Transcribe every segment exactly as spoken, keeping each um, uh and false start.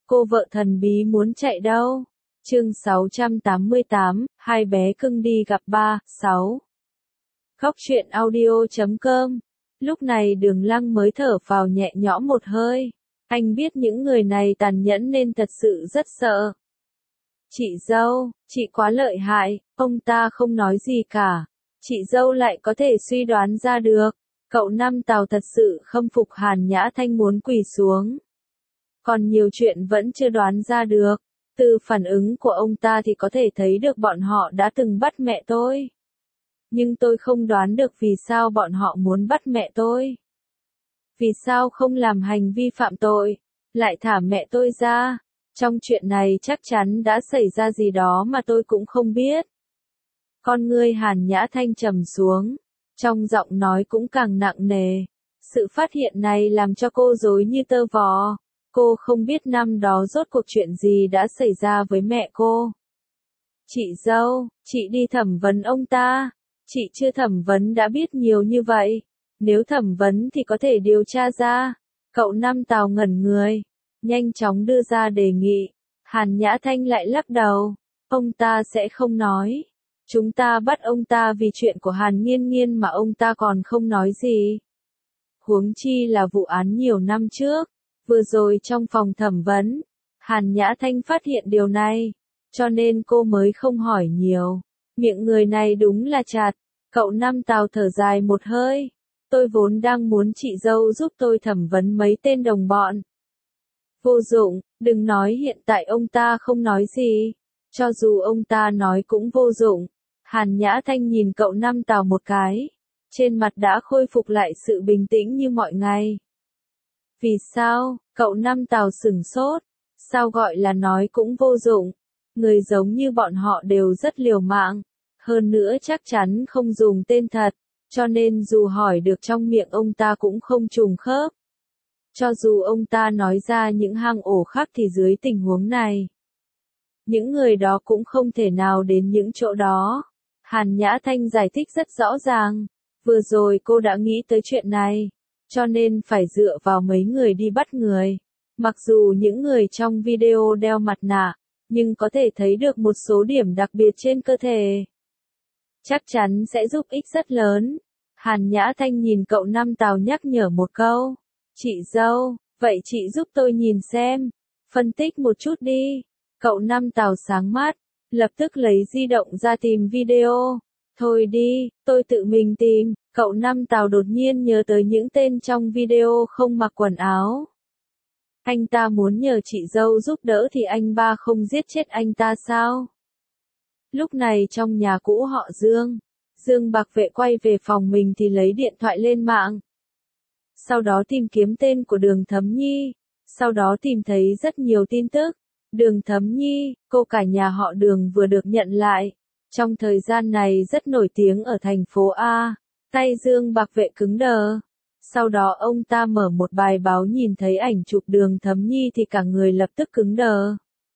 Cô vợ thần bí muốn chạy đâu? Chương sáu trăm tám mươi tám, hai bé cưng đi gặp ba, sáu. Khóc chuyện audio chấm com. Lúc này Đường Lăng mới thở phào nhẹ nhõm một hơi. Anh biết những người này tàn nhẫn nên thật sự rất sợ. Chị dâu, chị quá lợi hại, ông ta không nói gì cả. Chị dâu lại có thể suy đoán ra được. Cậu Năm Tào thật sự khâm phục Hàn Nhã Thanh muốn quỳ xuống. Còn nhiều chuyện vẫn chưa đoán ra được. Từ phản ứng của ông ta thì có thể thấy được bọn họ đã từng bắt mẹ tôi. Nhưng tôi không đoán được vì sao bọn họ muốn bắt mẹ tôi. Vì sao không làm hành vi phạm tội, lại thả mẹ tôi ra. Trong chuyện này chắc chắn đã xảy ra gì đó mà tôi cũng không biết. Con ngươi Hàn Nhã Thanh trầm xuống, trong giọng nói cũng càng nặng nề. Sự phát hiện này làm cho cô rối như tơ vò. Cô không biết năm đó rốt cuộc chuyện gì đã xảy ra với mẹ cô. Chị dâu, chị đi thẩm vấn ông ta. Chị chưa thẩm vấn đã biết nhiều như vậy. Nếu thẩm vấn thì có thể điều tra ra. Cậu Năm Tào ngẩn người, nhanh chóng đưa ra đề nghị. Hàn Nhã Thanh lại lắc đầu. Ông ta sẽ không nói. Chúng ta bắt ông ta vì chuyện của Hàn Nghiên Nghiên mà ông ta còn không nói gì. Huống chi là vụ án nhiều năm trước. Vừa rồi trong phòng thẩm vấn, Hàn Nhã Thanh phát hiện điều này, cho nên cô mới không hỏi nhiều. Miệng người này đúng là chặt. Cậu Năm Tào thở dài một hơi. Tôi vốn đang muốn chị dâu giúp tôi thẩm vấn mấy tên đồng bọn. Vô dụng, đừng nói hiện tại ông ta không nói gì. Cho dù ông ta nói cũng vô dụng. Hàn Nhã Thanh nhìn cậu Năm Tào một cái. Trên mặt đã khôi phục lại sự bình tĩnh như mọi ngày. Vì sao? Cậu Năm Tào sửng sốt. Sao gọi là nói cũng vô dụng? Người giống như bọn họ đều rất liều mạng. Hơn nữa chắc chắn không dùng tên thật. Cho nên dù hỏi được trong miệng ông ta cũng không trùng khớp. Cho dù ông ta nói ra những hang ổ khác thì dưới tình huống này, những người đó cũng không thể nào đến những chỗ đó. Hàn Nhã Thanh giải thích rất rõ ràng. Vừa rồi cô đã nghĩ tới chuyện này. Cho nên phải dựa vào mấy người đi bắt người. Mặc dù những người trong video đeo mặt nạ, nhưng có thể thấy được một số điểm đặc biệt trên cơ thể. Chắc chắn sẽ giúp ích rất lớn. Hàn Nhã Thanh nhìn cậu Năm Tào nhắc nhở một câu. Chị dâu, vậy chị giúp tôi nhìn xem. Phân tích một chút đi. Cậu Năm Tào sáng mắt, lập tức lấy di động ra tìm video. Thôi đi, tôi tự mình tìm. Cậu Năm Tào đột nhiên nhớ tới những tên trong video không mặc quần áo. Anh ta muốn nhờ chị dâu giúp đỡ thì anh ba không giết chết anh ta sao? Lúc này trong nhà cũ họ Dương, Dương Bạc Vệ quay về phòng mình thì lấy điện thoại lên mạng. Sau đó tìm kiếm tên của Đường Thấm Nhi. Sau đó tìm thấy rất nhiều tin tức. Đường Thấm Nhi, cô cả nhà họ Đường vừa được nhận lại. Trong thời gian này rất nổi tiếng ở thành phố A. Tay Dương Bạc Vệ cứng đờ. Sau đó ông ta mở một bài báo nhìn thấy ảnh chụp Đường Thấm Nhi thì cả người lập tức cứng đờ.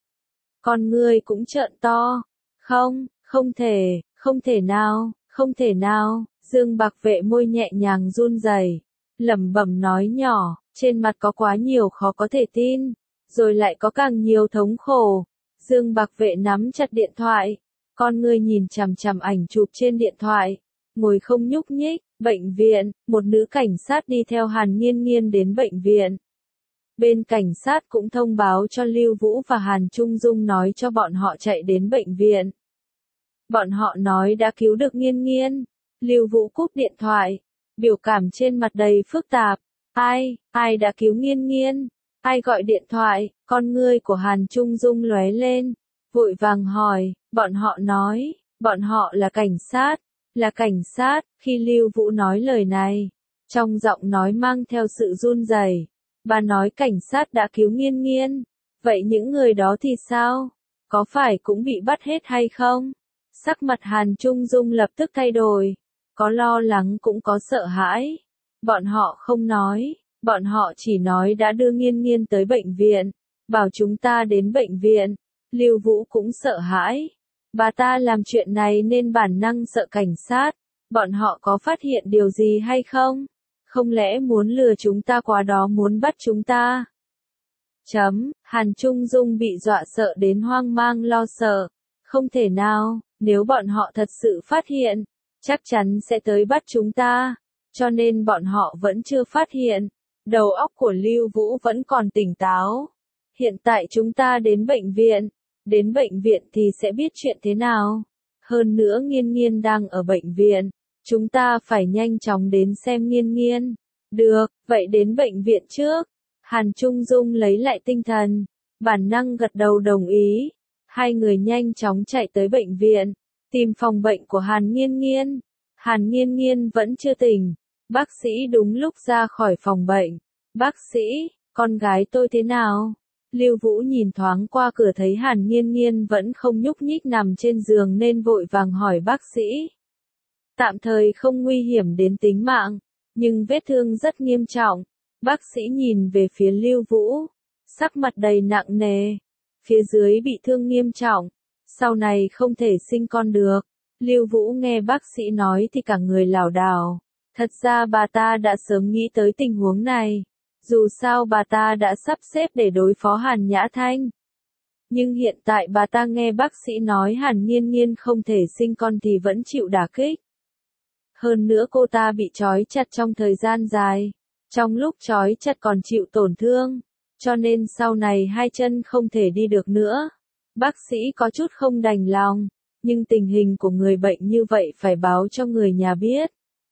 Con ngươi cũng trợn to. Không, không thể, không thể nào, không thể nào. Dương Bạc Vệ môi nhẹ nhàng run rẩy, lẩm bẩm nói nhỏ, trên mặt có quá nhiều khó có thể tin, rồi lại có càng nhiều thống khổ. Dương Bạc Vệ nắm chặt điện thoại, con ngươi nhìn chằm chằm ảnh chụp trên điện thoại, ngồi không nhúc nhích. Bệnh viện, một nữ cảnh sát đi theo Hàn Nghiên Nghiên đến bệnh viện. Bên cảnh sát cũng thông báo cho Lưu Vũ và Hàn Trung Dung nói cho bọn họ chạy đến bệnh viện. Bọn họ nói đã cứu được Nghiên Nghiên. Lưu Vũ cúp điện thoại, biểu cảm trên mặt đầy phức tạp. Ai, ai đã cứu Nghiên Nghiên? Ai gọi điện thoại? Con ngươi của Hàn Trung Dung lóe lên, vội vàng hỏi. Bọn họ nói, bọn họ là cảnh sát. Là cảnh sát. Khi Lưu Vũ nói lời này, trong giọng nói mang theo sự run rẩy. Bà nói cảnh sát đã cứu Nghiên Nghiên. Vậy những người đó thì sao? Có phải cũng bị bắt hết hay không? Sắc mặt Hàn Trung Dung lập tức thay đổi. Có lo lắng cũng có sợ hãi. Bọn họ không nói. Bọn họ chỉ nói đã đưa Nghiên Nghiên tới bệnh viện. Bảo chúng ta đến bệnh viện. Lưu Vũ cũng sợ hãi. Bà ta làm chuyện này nên bản năng sợ cảnh sát. Bọn họ có phát hiện điều gì hay không? Không lẽ muốn lừa chúng ta qua đó muốn bắt chúng ta? Chấm, Hàn Trung Dung bị dọa sợ đến hoang mang lo sợ. Không thể nào, nếu bọn họ thật sự phát hiện, chắc chắn sẽ tới bắt chúng ta. Cho nên bọn họ vẫn chưa phát hiện. Đầu óc của Lưu Vũ vẫn còn tỉnh táo. Hiện tại chúng ta đến bệnh viện. Đến bệnh viện thì sẽ biết chuyện thế nào. Hơn nữa Nghiên Nghiên đang ở bệnh viện. Chúng ta phải nhanh chóng đến xem Nghiên Nghiên. Được, vậy đến bệnh viện trước. Hàn Trung Dung lấy lại tinh thần. Bản năng gật đầu đồng ý. Hai người nhanh chóng chạy tới bệnh viện. Tìm phòng bệnh của Hàn Nghiên Nghiên. Hàn Nghiên Nghiên vẫn chưa tỉnh. Bác sĩ đúng lúc ra khỏi phòng bệnh. Bác sĩ, con gái tôi thế nào? Lưu Vũ nhìn thoáng qua cửa thấy Hàn Nghiên Nghiên vẫn không nhúc nhích nằm trên giường nên vội vàng hỏi bác sĩ. Tạm thời không nguy hiểm đến tính mạng, nhưng vết thương rất nghiêm trọng. Bác sĩ nhìn về phía Lưu Vũ, sắc mặt đầy nặng nề. Phía dưới bị thương nghiêm trọng, sau này không thể sinh con được. Lưu Vũ nghe bác sĩ nói thì cả người lảo đảo. Thật ra bà ta đã sớm nghĩ tới tình huống này. Dù sao bà ta đã sắp xếp để đối phó Hàn Nhã Thanh. Nhưng hiện tại bà ta nghe bác sĩ nói Hàn Nghiên Nghiên không thể sinh con thì vẫn chịu đả kích. Hơn nữa cô ta bị trói chặt trong thời gian dài. Trong lúc trói chặt còn chịu tổn thương. Cho nên sau này hai chân không thể đi được nữa. Bác sĩ có chút không đành lòng. Nhưng tình hình của người bệnh như vậy phải báo cho người nhà biết.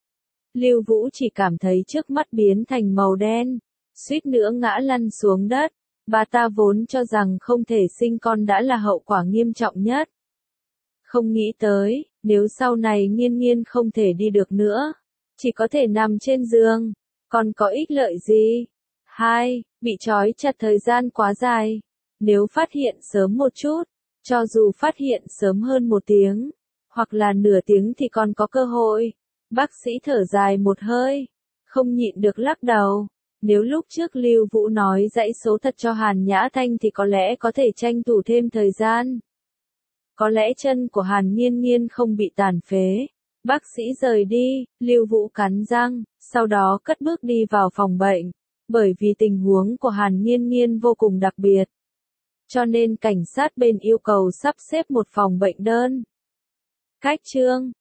Lưu Vũ chỉ cảm thấy trước mắt biến thành màu đen. Suýt nữa ngã lăn xuống đất. Bà ta vốn cho rằng không thể sinh con đã là hậu quả nghiêm trọng nhất. Không nghĩ tới, nếu sau này Nghiên Nghiên không thể đi được nữa, chỉ có thể nằm trên giường, còn có ích lợi gì? Hai, bị trói chặt thời gian quá dài. Nếu phát hiện sớm một chút, cho dù phát hiện sớm hơn một tiếng, hoặc là nửa tiếng thì còn có cơ hội. Bác sĩ thở dài một hơi, không nhịn được lắc đầu. Nếu lúc trước Lưu Vũ nói dãy số thật cho Hàn Nhã Thanh thì có lẽ có thể tranh thủ thêm thời gian. Có lẽ chân của Hàn Nghiên Nghiên không bị tàn phế. Bác sĩ rời đi, Lưu Vũ cắn răng, sau đó cất bước đi vào phòng bệnh. Bởi vì tình huống của Hàn Nghiên Nghiên vô cùng đặc biệt. Cho nên cảnh sát bên yêu cầu sắp xếp một phòng bệnh đơn. Cách chương